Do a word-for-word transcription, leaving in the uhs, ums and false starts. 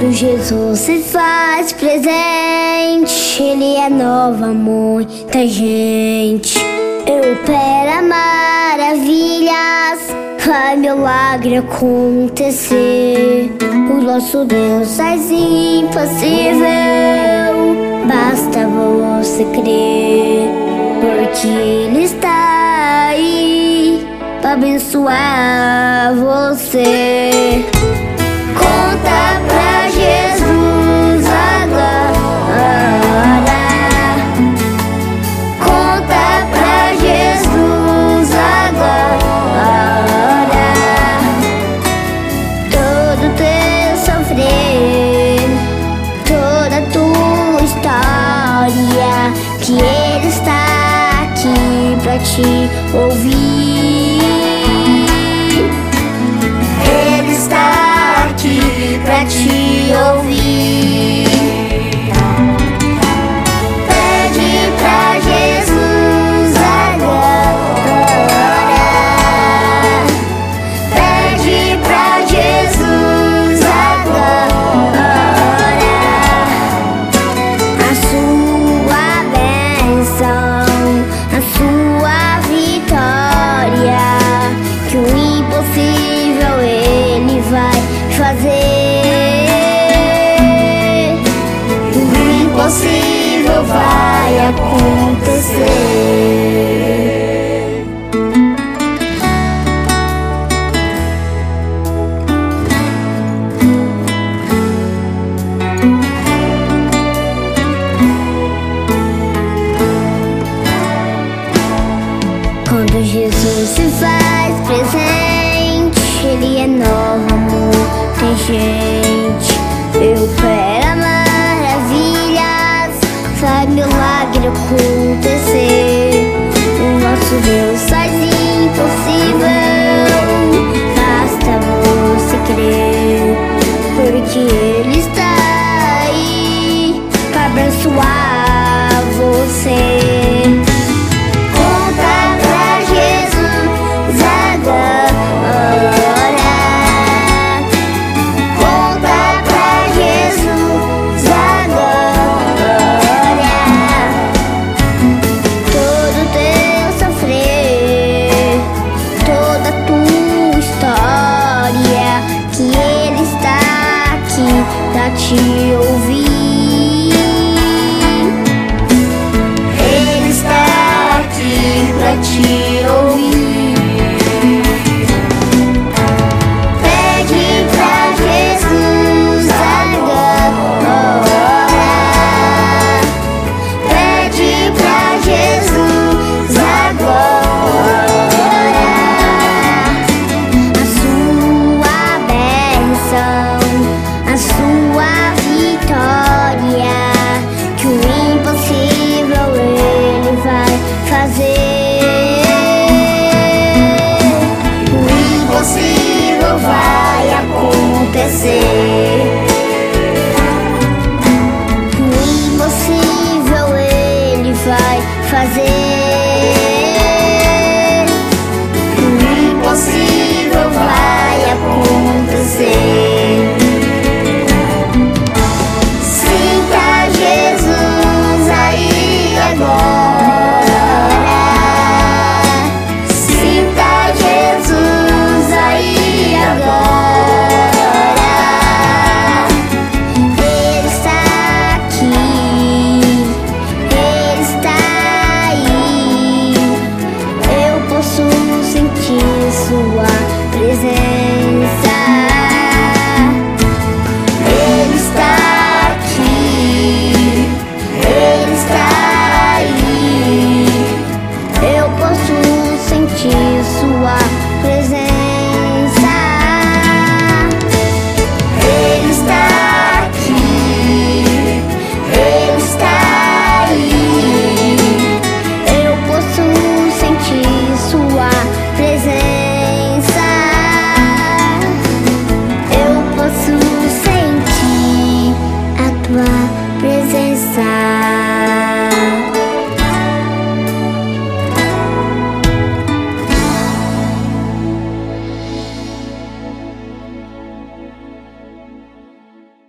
Quando Jesus se faz presente, Ele renova muita gente. Ele opera maravilhas, faz milagre acontecer. O nosso Deus faz impossível, basta você crer, porque Ele está aí pra abençoar você. Conta pra Jesus agora, conta pra Jesus agora, todo teu sofrer, toda tua história, que Ele está aqui pra te ouvir. Ele está aqui pra te ouvir. Pede pra Jesus agora, pede pra Jesus agora a sua bênção, a sua vitória, que o impossível Ele vai fazer. O impossível vai acontecer. Quando Jesus se faz presente, Ele renova muita gente. Ele opera maravilhas, faz milagre acontecer. O nosso Deus faz impossível, basta você crer, porque Ele está aí pra abençoar você. Te ouvir. Ele está aqui pra te ouvir. Pede pra Jesus agora, pede pra Jesus agora a sua bênção, a sua vitória, que o impossível Ele vai fazer. O impossível vai acontecer. O impossível Ele vai fazer. O impossível vai acontecer. Presença.